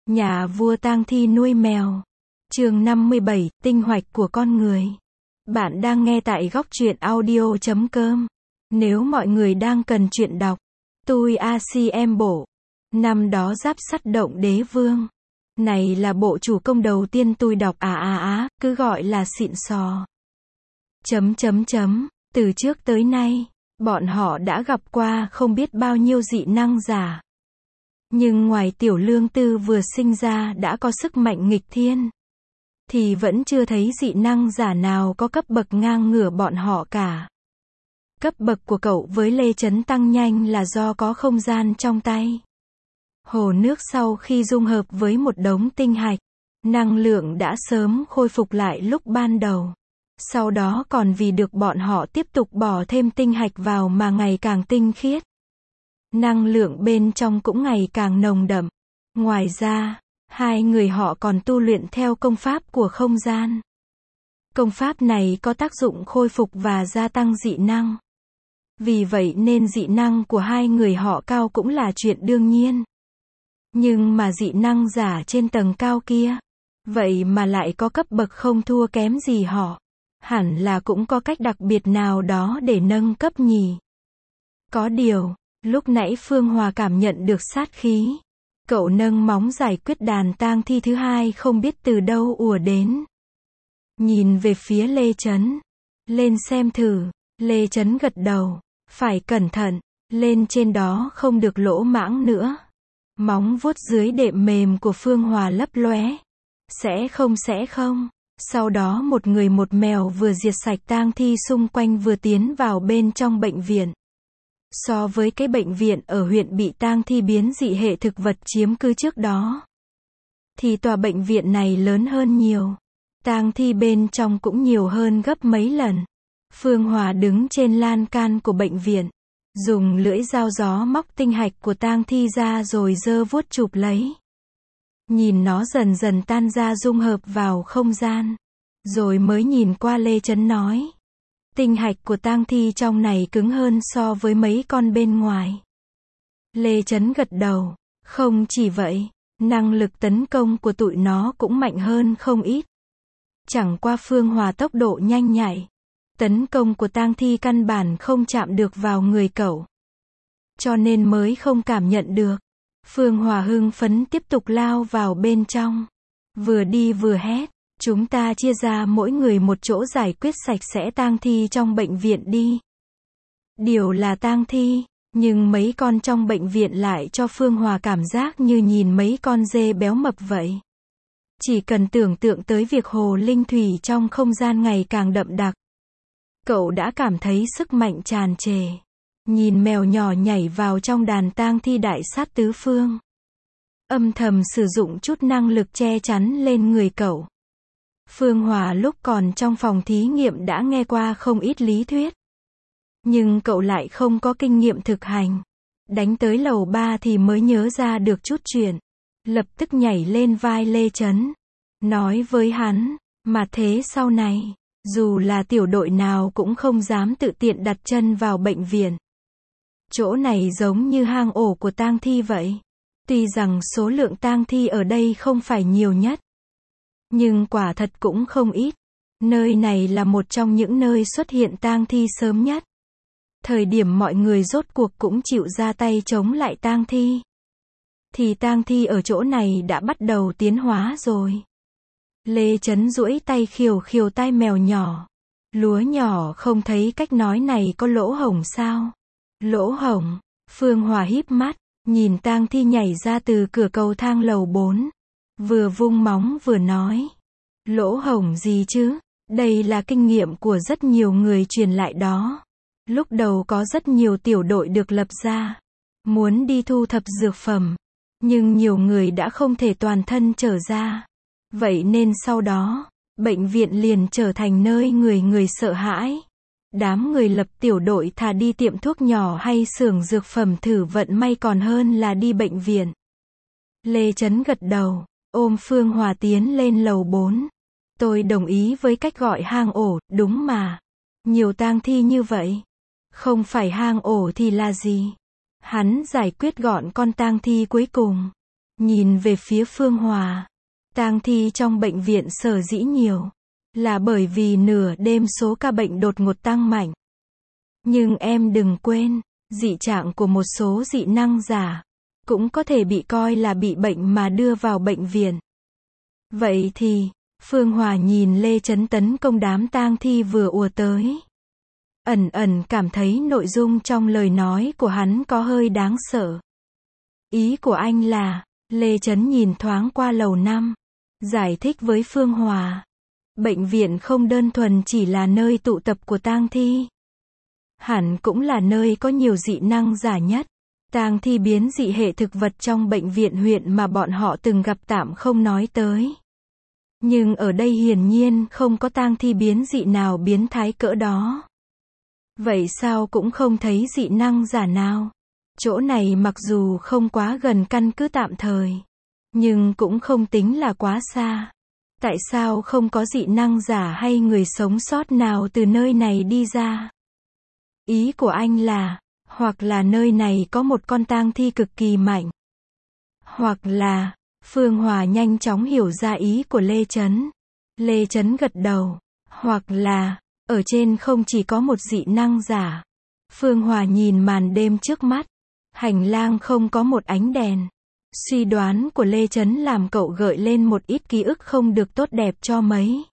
Nhà vua tang thi nuôi mèo. Chương 57, tinh hoạch của con người. Bạn đang nghe tại góc truyện audio.com. Nếu mọi người đang cần truyện đọc, tôi ACM bộ. Năm đó Giáp Sắt Động Đế Vương. Này là bộ chủ công đầu tiên tôi đọc cứ gọi là xịn sò. Từ trước tới nay, bọn họ đã gặp qua không biết bao nhiêu dị năng giả. Nhưng ngoài Tiểu Lương Tư vừa sinh ra đã có sức mạnh nghịch thiên, thì vẫn chưa thấy dị năng giả nào có cấp bậc ngang ngửa bọn họ cả. Cấp bậc của cậu với Lê Chấn tăng nhanh là do có không gian trong tay. Hồ nước sau khi dung hợp với một đống tinh hạch, năng lượng đã sớm khôi phục lại lúc ban đầu. Sau đó còn vì được bọn họ tiếp tục bỏ thêm tinh hạch vào mà ngày càng tinh khiết. Năng lượng bên trong cũng ngày càng nồng đậm. Ngoài ra, hai người họ còn tu luyện theo công pháp của không gian. Công pháp này có tác dụng khôi phục và gia tăng dị năng. Vì vậy nên dị năng của hai người họ cao cũng là chuyện đương nhiên. Nhưng mà dị năng giả trên tầng cao kia, vậy mà lại có cấp bậc không thua kém gì họ. Hẳn là cũng có cách đặc biệt nào đó để nâng cấp nhỉ. Có điều, lúc nãy Phương Hòa cảm nhận được sát khí. Cậu nâng móng giải quyết đàn tang thi thứ hai không biết từ đâu ùa đến. Nhìn về phía Lê Chấn. Lên xem thử. Lê Chấn gật đầu. Phải cẩn thận. Lên trên đó không được lỗ mãng nữa. Móng vuốt dưới đệm mềm của Phương Hòa lấp lóe. Sẽ không. Sau đó một người một mèo vừa diệt sạch tang thi xung quanh vừa tiến vào bên trong bệnh viện. So với cái bệnh viện ở huyện bị tang thi biến dị hệ thực vật chiếm cứ trước đó, thì tòa bệnh viện này lớn hơn nhiều. Tang thi bên trong cũng nhiều hơn gấp mấy lần. Phương Hòa đứng trên lan can của bệnh viện, dùng lưỡi dao gió móc tinh hạch của tang thi ra rồi giơ vuốt chụp lấy. Nhìn nó dần dần tan ra dung hợp vào không gian. Rồi mới nhìn qua Lê Chấn nói. Tinh hạch của tang thi trong này cứng hơn so với mấy con bên ngoài. Lê Chấn gật đầu. Không chỉ vậy, năng lực tấn công của tụi nó cũng mạnh hơn không ít. Chẳng qua Phương Hòa tốc độ nhanh nhạy. Tấn công của tang thi căn bản không chạm được vào người cậu. Cho nên mới không cảm nhận được. Phương Hòa hưng phấn tiếp tục lao vào bên trong. Vừa đi vừa hét. Chúng ta chia ra mỗi người một chỗ giải quyết sạch sẽ tang thi trong bệnh viện đi. Điều là tang thi, nhưng mấy con trong bệnh viện lại cho Phương Hòa cảm giác như nhìn mấy con dê béo mập vậy. Chỉ cần tưởng tượng tới việc hồ linh thủy trong không gian ngày càng đậm đặc, cậu đã cảm thấy sức mạnh tràn trề. Nhìn mèo nhỏ nhảy vào trong đàn tang thi đại sát tứ phương, âm thầm sử dụng chút năng lực che chắn lên người cậu. Phương Hòa lúc còn trong phòng thí nghiệm đã nghe qua không ít lý thuyết. Nhưng cậu lại không có kinh nghiệm thực hành. Đánh tới lầu 3 thì mới nhớ ra được chút chuyện. Lập tức nhảy lên vai Lê Chấn. Nói với hắn, mà thế sau này, dù là tiểu đội nào cũng không dám tự tiện đặt chân vào bệnh viện. Chỗ này giống như hang ổ của tang thi vậy. Tuy rằng số lượng tang thi ở đây không phải nhiều nhất, nhưng quả thật cũng không ít. Nơi này là một trong những nơi xuất hiện tang thi sớm nhất. Thời điểm mọi người rốt cuộc cũng chịu ra tay chống lại tang thi, thì tang thi ở chỗ này đã bắt đầu tiến hóa rồi. Lê Chấn duỗi tay khều tai mèo nhỏ. Lúa nhỏ không thấy cách nói này có lỗ hổng sao? Lỗ hổng. Phương Hòa híp mắt, nhìn tang thi nhảy ra từ cửa cầu thang lầu 4. Vừa vung móng vừa nói. Lỗ hổng gì chứ? Đây là kinh nghiệm của rất nhiều người truyền lại đó. Lúc đầu có rất nhiều tiểu đội được lập ra, muốn đi thu thập dược phẩm. Nhưng nhiều người đã không thể toàn thân trở ra. Vậy nên sau đó, bệnh viện liền trở thành nơi người sợ hãi. Đám người lập tiểu đội thà đi tiệm thuốc nhỏ hay xưởng dược phẩm thử vận may còn hơn là đi bệnh viện. Lê Chấn gật đầu. Ôm Phương Hòa tiến lên lầu 4. Tôi đồng ý với cách gọi hang ổ, đúng mà. Nhiều tang thi như vậy. Không phải hang ổ thì là gì? Hắn giải quyết gọn con tang thi cuối cùng. nhìn về phía Phương Hòa. Tang thi trong bệnh viện sở dĩ nhiều, là bởi vì nửa đêm số ca bệnh đột ngột tăng mạnh. Nhưng em đừng quên, dị trạng của một số dị năng giả, cũng có thể bị coi là bị bệnh mà đưa vào bệnh viện. Vậy thì, Phương Hòa nhìn Lê Chấn tấn công đám tang thi vừa ùa tới. Ẩn ẩn cảm thấy nội dung trong lời nói của hắn có hơi đáng sợ. Ý của anh là, Lê Chấn nhìn thoáng qua lầu 5, giải thích với Phương Hòa. Bệnh viện không đơn thuần chỉ là nơi tụ tập của tang thi. Hẳn cũng là nơi có nhiều dị năng giả nhất. Tang thi biến dị hệ thực vật trong bệnh viện huyện mà bọn họ từng gặp tạm không nói tới. Nhưng ở đây hiển nhiên không có tang thi biến dị nào biến thái cỡ đó. Vậy sao cũng không thấy dị năng giả nào? Chỗ này mặc dù không quá gần căn cứ tạm thời, nhưng cũng không tính là quá xa. Tại sao không có dị năng giả hay người sống sót nào từ nơi này đi ra? Ý của anh là, hoặc là nơi này có một con tang thi cực kỳ mạnh. Hoặc là, Phương Hòa nhanh chóng hiểu ra ý của Lê Chấn. Lê Chấn gật đầu. Hoặc là, ở trên không chỉ có một dị năng giả. Phương Hòa nhìn màn đêm trước mắt. Hành lang không có một ánh đèn. Suy đoán của Lê Chấn làm cậu gợi lên một ít ký ức không được tốt đẹp cho mấy.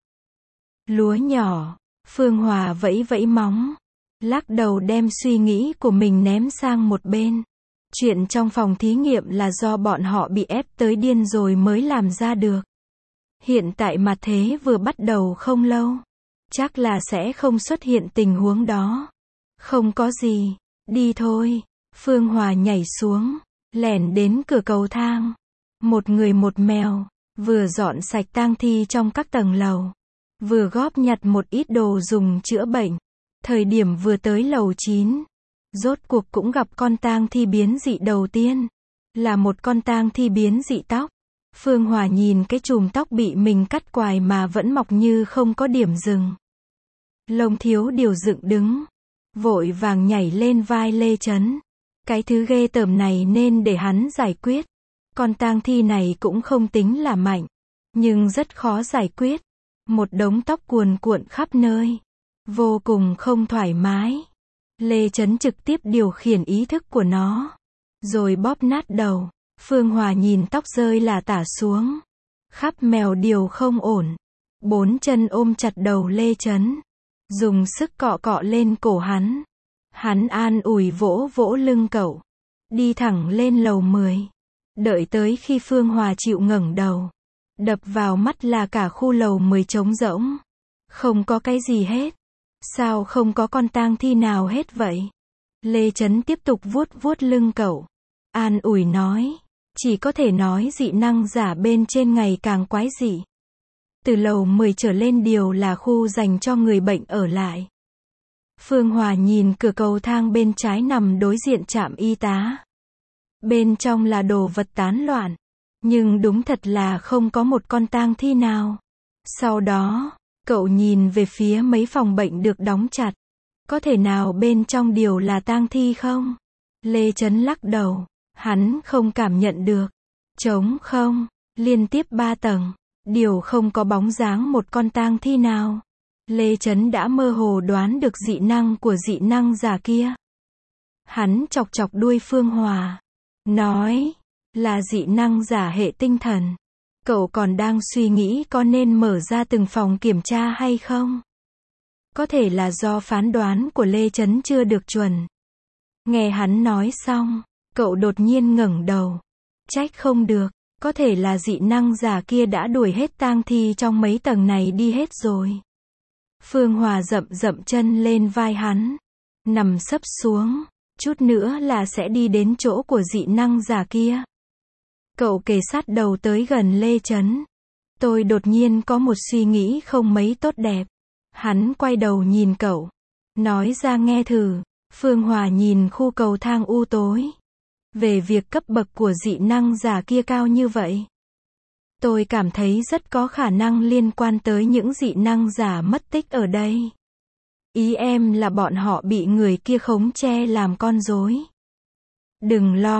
Lúa nhỏ, Phương Hòa vẫy vẫy móng, lắc đầu đem suy nghĩ của mình ném sang một bên. Chuyện trong phòng thí nghiệm là do bọn họ bị ép tới điên rồi mới làm ra được. Hiện tại mặt thế vừa bắt đầu không lâu, chắc là sẽ không xuất hiện tình huống đó. Không có gì, đi thôi. Phương Hòa nhảy xuống, lẻn đến cửa cầu thang. Một người một mèo, vừa dọn sạch tang thi trong các tầng lầu, vừa góp nhặt một ít đồ dùng chữa bệnh. Thời điểm vừa tới lầu 9, rốt cuộc cũng gặp con tang thi biến dị đầu tiên. Là một con tang thi biến dị tóc. Phương Hòa nhìn cái chùm tóc bị mình cắt quài mà vẫn mọc như không có điểm dừng. Lông thiếu điều dựng đứng, vội vàng nhảy lên vai Lê Chấn. Cái thứ ghê tởm này nên để hắn giải quyết. Con tang thi này cũng không tính là mạnh, nhưng rất khó giải quyết. Một đống tóc cuồn cuộn khắp nơi, vô cùng không thoải mái. Lê Chấn trực tiếp điều khiển ý thức của nó, rồi bóp nát đầu. Phương Hòa nhìn tóc rơi là tả xuống, khắp mèo điều không ổn. Bốn chân ôm chặt đầu Lê Chấn, dùng sức cọ cọ lên cổ hắn. Hắn an ủi vỗ vỗ lưng cậu, đi thẳng lên lầu 10. Đợi tới khi Phương Hòa chịu ngẩng đầu, đập vào mắt là cả khu lầu 10 trống rỗng. Không có cái gì hết. Sao không có con tang thi nào hết vậy? Lê Chấn tiếp tục vuốt vuốt lưng cậu, an ủi nói, chỉ có thể nói dị năng giả bên trên ngày càng quái dị. Từ lầu 10 trở lên đều là khu dành cho người bệnh ở lại. Phương Hòa nhìn cửa cầu thang bên trái nằm đối diện trạm y tá. Bên trong là đồ vật tán loạn, nhưng đúng thật là không có một con tang thi nào. Sau đó, cậu nhìn về phía mấy phòng bệnh được đóng chặt. Có thể nào bên trong đều là tang thi không? Lê Chấn lắc đầu, hắn không cảm nhận được. Trống không, liên tiếp 3 tầng, đều không có bóng dáng một con tang thi nào. Lê Chấn đã mơ hồ đoán được dị năng của dị năng giả kia. Hắn chọc chọc đuôi Phương Hòa, nói, là dị năng giả hệ tinh thần. Cậu còn đang suy nghĩ có nên mở ra từng phòng kiểm tra hay không? Có thể là do phán đoán của Lê Chấn chưa được chuẩn. Nghe hắn nói xong, cậu đột nhiên ngẩng đầu. Trách không được, có thể là dị năng giả kia đã đuổi hết tang thi trong mấy tầng này đi hết rồi. Phương Hòa dậm dậm chân lên vai hắn, nằm sấp xuống, chút nữa là sẽ đi đến chỗ của dị năng giả kia. Cậu kề sát đầu tới gần Lê Chấn. Tôi đột nhiên có một suy nghĩ không mấy tốt đẹp. Hắn quay đầu nhìn cậu, nói ra nghe thử. Phương Hòa nhìn khu cầu thang u tối. Về việc cấp bậc của dị năng giả kia cao như vậy, tôi cảm thấy rất có khả năng liên quan tới những dị năng giả mất tích ở đây. Ý em là bọn họ bị người kia khống che làm con rối. Đừng lo,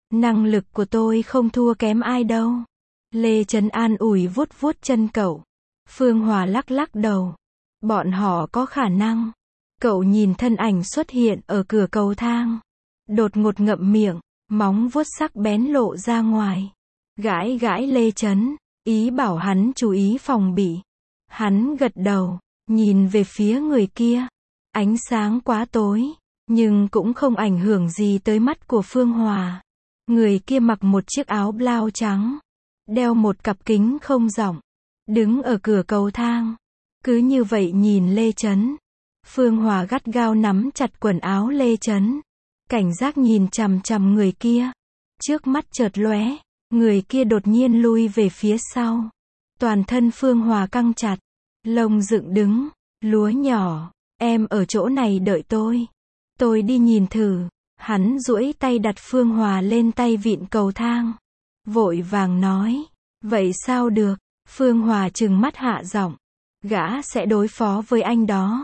Năng lực của tôi không thua kém ai đâu. Lê Trấn an ủi vuốt vuốt chân cậu. Phương Hòa lắc lắc đầu. Bọn họ có khả năng. Cậu nhìn thân ảnh xuất hiện ở cửa cầu thang. Đột ngột ngậm miệng, móng vuốt sắc bén lộ ra ngoài. Gãi gãi Lê Trấn, ý bảo hắn chú ý phòng bị. Hắn gật đầu, nhìn về phía người kia. Ánh sáng quá tối, nhưng cũng không ảnh hưởng gì tới mắt của Phương Hòa. Người kia mặc một chiếc áo blau trắng, đeo một cặp kính không rộng, đứng ở cửa cầu thang. Cứ như vậy nhìn Lê Trấn. Phương Hòa gắt gao nắm chặt quần áo Lê Trấn, cảnh giác nhìn chằm chằm người kia. Trước mắt chợt lóe, người kia đột nhiên lui về phía sau. Toàn thân Phương Hòa căng chặt, lông dựng đứng. Lúa nhỏ, em ở chỗ này đợi tôi. Tôi đi nhìn thử. Hắn duỗi tay đặt Phương Hòa lên tay vịn cầu thang. Vội vàng nói. Vậy sao được? Phương Hòa trừng mắt hạ giọng. Gã sẽ đối phó với anh đó.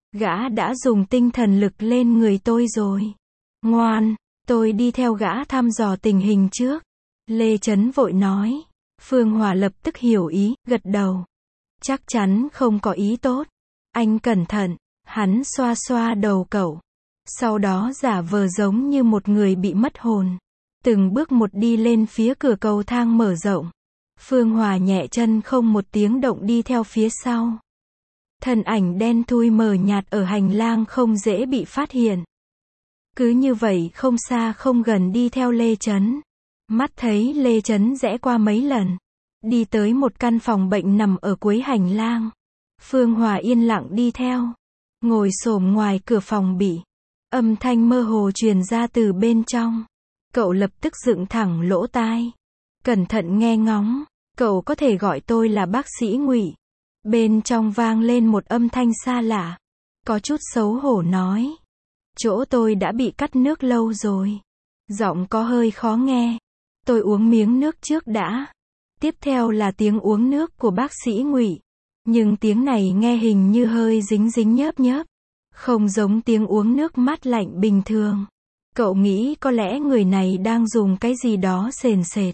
Gã đã dùng tinh thần lực lên người tôi rồi. Ngoan, tôi đi theo gã thăm dò tình hình trước. Lê Trấn vội nói. Phương Hòa lập tức hiểu ý, gật đầu. Chắc chắn không có ý tốt. Anh cẩn thận. Hắn xoa xoa đầu cậu. Sau đó giả vờ giống như một người bị mất hồn. Từng bước một đi lên phía cửa cầu thang mở rộng. Phương Hòa nhẹ chân không một tiếng động đi theo phía sau. Thân ảnh đen thui mờ nhạt ở hành lang không dễ bị phát hiện. Cứ như vậy không xa không gần đi theo Lê Trấn. Mắt thấy Lê Trấn rẽ qua mấy lần. Đi tới một căn phòng bệnh nằm ở cuối hành lang. Phương Hòa yên lặng đi theo. Ngồi xổm ngoài cửa phòng bị. Âm thanh mơ hồ truyền ra từ bên trong. Cậu lập tức dựng thẳng lỗ tai. Cẩn thận nghe ngóng. Cậu có thể gọi tôi là bác sĩ Ngụy. Bên trong vang lên một âm thanh xa lạ. Có chút xấu hổ nói. Chỗ tôi đã bị cắt nước lâu rồi. Giọng có hơi khó nghe. Tôi uống miếng nước trước đã. Tiếp theo là tiếng uống nước của bác sĩ Ngụy. Nhưng tiếng này nghe hình như hơi dính dính nhớp nhớp. Không giống tiếng uống nước mát lạnh bình thường. Cậu nghĩ có lẽ người này đang dùng cái gì đó sền sệt.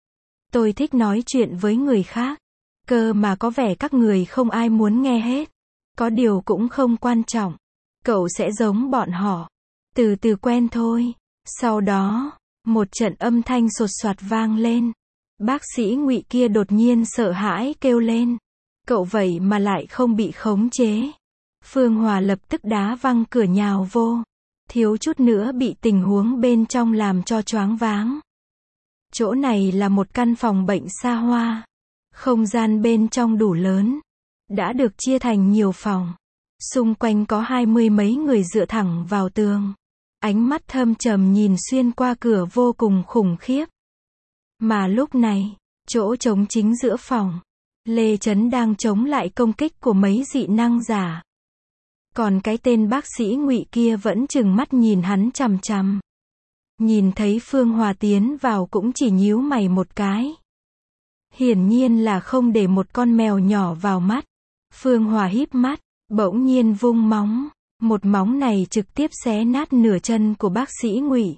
Tôi thích nói chuyện với người khác. Cơ mà có vẻ các người không ai muốn nghe hết. Có điều cũng không quan trọng. Cậu sẽ giống bọn họ. Từ từ quen thôi. Sau đó, một trận âm thanh sột soạt vang lên. Bác sĩ Ngụy kia đột nhiên sợ hãi kêu lên. Cậu vậy mà lại không bị khống chế. Phương Hòa lập tức đá văng cửa nhào vô. Thiếu chút nữa bị tình huống bên trong làm cho choáng váng. Chỗ này là một căn phòng bệnh xa hoa. Không gian bên trong đủ lớn. Đã được chia thành nhiều phòng. Xung quanh có 20 mấy người dựa thẳng vào tường. Ánh mắt thâm trầm nhìn xuyên qua cửa vô cùng khủng khiếp. Mà lúc này, chỗ trống chính giữa phòng. Lê Trấn đang chống lại công kích của mấy dị năng giả. Còn cái tên bác sĩ Ngụy kia vẫn trừng mắt nhìn hắn chằm chằm. Nhìn thấy Phương Hòa tiến vào cũng chỉ nhíu mày một cái. Hiển nhiên là không để một con mèo nhỏ vào mắt. Phương Hòa híp mắt, bỗng nhiên vung móng. Một móng này trực tiếp xé nát nửa chân của bác sĩ Ngụy.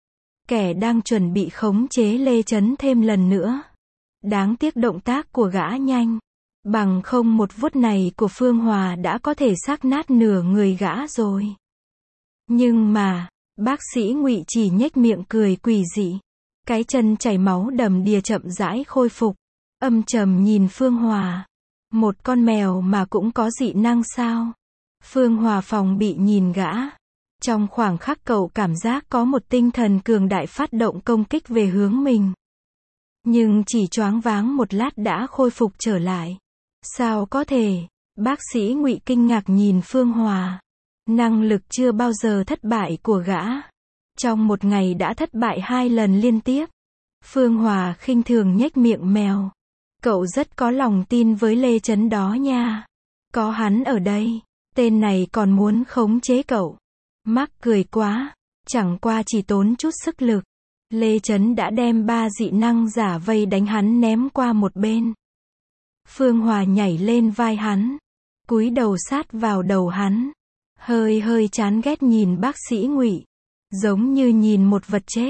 Kẻ đang chuẩn bị khống chế Lê Trấn thêm lần nữa. Đáng tiếc động tác của gã nhanh. Bằng không một vuốt này của Phương Hòa đã có thể xác nát nửa người gã rồi. Nhưng mà, bác sĩ Ngụy chỉ nhếch miệng cười quỷ dị. Cái chân chảy máu đầm đìa chậm rãi khôi phục. Âm trầm nhìn Phương Hòa. Một con mèo mà cũng có dị năng sao? Phương Hòa phòng bị nhìn gã. Trong khoảng khắc cậu cảm giác có một tinh thần cường đại phát động công kích về hướng mình. Nhưng chỉ choáng váng một lát đã khôi phục trở lại. Sao có thể? Bác sĩ Ngụy kinh ngạc nhìn Phương Hòa. Năng lực chưa bao giờ thất bại của gã. Trong một ngày đã thất bại 2 lần liên tiếp. Phương Hòa khinh thường nhếch miệng mèo. Cậu rất có lòng tin với Lê Trấn đó nha. Có hắn ở đây, tên này còn muốn khống chế cậu. Mắc cười quá, chẳng qua chỉ tốn chút sức lực. Lê Trấn đã đem 3 dị năng giả vây đánh hắn ném qua một bên. Phương Hòa nhảy lên vai hắn, cúi đầu sát vào đầu hắn. Hơi chán ghét nhìn bác sĩ Ngụy, giống như nhìn một vật chết.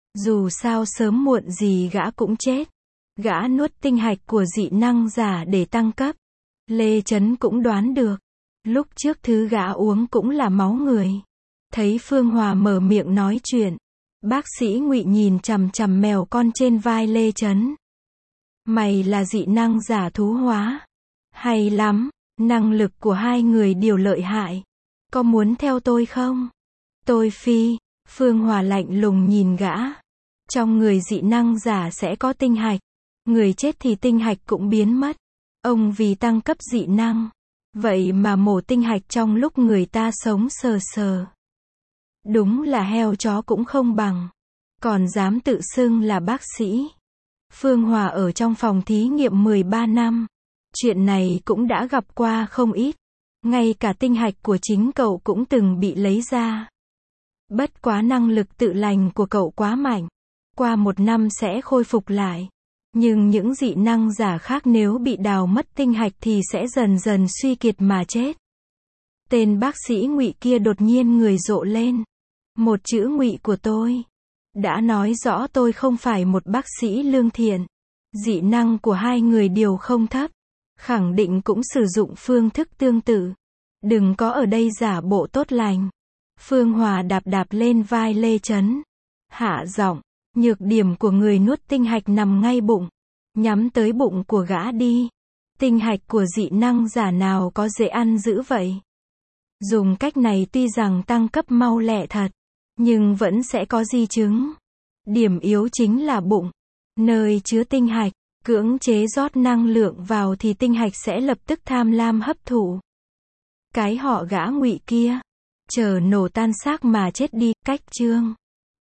Dù sao sớm muộn gì gã cũng chết. Gã nuốt tinh hạch của dị năng giả để tăng cấp. Lê Chấn cũng đoán được. Lúc trước thứ gã uống cũng là máu người. Thấy Phương Hòa mở miệng nói chuyện, bác sĩ Ngụy nhìn chằm chằm mèo con trên vai Lê Chấn. Mày là dị năng giả thú hóa. Hay lắm, năng lực của hai người đều lợi hại. Có muốn theo tôi không? Tôi phi. Phương Hòa lạnh lùng nhìn gã. Trong người dị năng giả sẽ có tinh hạch. Người chết thì tinh hạch cũng biến mất. Ông vì tăng cấp dị năng. Vậy mà mổ tinh hạch trong lúc người ta sống sờ sờ. Đúng là heo chó cũng không bằng. Còn dám tự xưng là bác sĩ. Phương Hòa ở trong phòng thí nghiệm 13 năm. Chuyện này cũng đã gặp qua không ít. Ngay cả tinh hạch của chính cậu cũng từng bị lấy ra. Bất quá năng lực tự lành của cậu quá mạnh. Qua 1 năm sẽ khôi phục lại. Nhưng những dị năng giả khác nếu bị đào mất tinh hạch thì sẽ dần dần suy kiệt mà chết. Tên bác sĩ Ngụy kia đột nhiên người rộ lên. Một chữ Ngụy của tôi đã nói rõ tôi không phải một bác sĩ lương thiện. Dị năng của hai người đều không thấp. Khẳng định cũng sử dụng phương thức tương tự. Đừng có ở đây giả bộ tốt lành. Phương Hòa đạp đạp lên vai Lê Chấn. Hạ giọng, nhược điểm của người nuốt tinh hạch nằm ngay bụng. Nhắm tới bụng của gã đi. Tinh hạch của dị năng giả nào có dễ ăn dữ vậy? Dùng cách này tuy rằng tăng cấp mau lẹ thật, nhưng vẫn sẽ có di chứng. Điểm yếu chính là bụng, nơi chứa tinh hạch. Cưỡng chế rót năng lượng vào thì tinh hạch sẽ lập tức tham lam hấp thụ. Cái họ gã Ngụy kia, chờ nổ tan xác mà chết đi. Cách chương